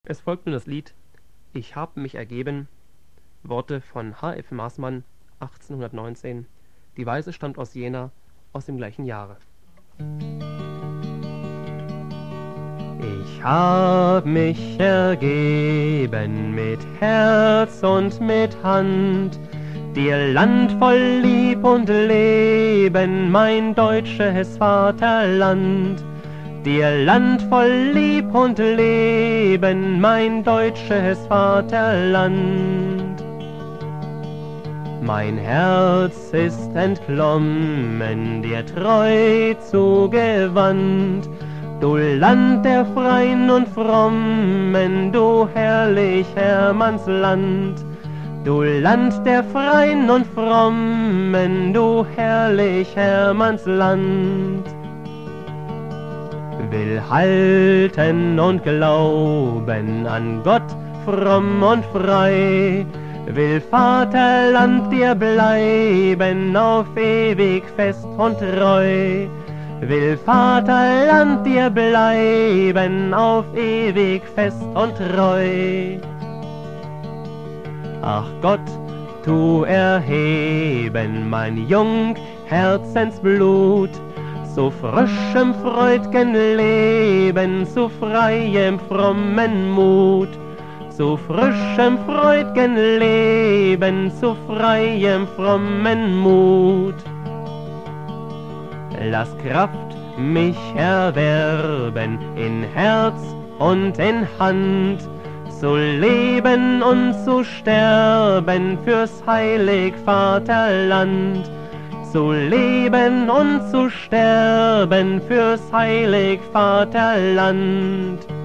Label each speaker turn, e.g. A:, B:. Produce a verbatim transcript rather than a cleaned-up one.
A: Es folgt nun das Lied »Ich hab mich ergeben«, Worte von H F Maßmann, achtzehnhundertneunzehn. Die Weise stammt aus Jena, aus dem gleichen Jahre. Ich hab mich ergeben mit Herz und mit Hand, dir Land voll Lieb und Leben, mein deutsches Vaterland. Dir Land voll Lieb und Leben, mein deutsches Vaterland. Mein Herz ist entklommen, dir treu zugewandt, du Land der Freien und Frommen, du herrlich Hermannsland. Du Land der Freien und Frommen, du herrlich Hermannsland. Will halten und glauben an Gott fromm und frei, will Vaterland dir bleiben auf ewig fest und treu, will Vaterland dir bleiben auf ewig fest und treu. Ach Gott, tu erheben mein jung Herzensblut, zu frischem, freud'gen Leben, zu freiem, frommen Mut. Zu frischem, freud'gen Leben, zu freiem, frommen Mut. Lass Kraft mich erwerben in Herz und in Hand, zu leben und zu sterben fürs heilig Vaterland. Zu leben und zu sterben fürs heilig Vaterland.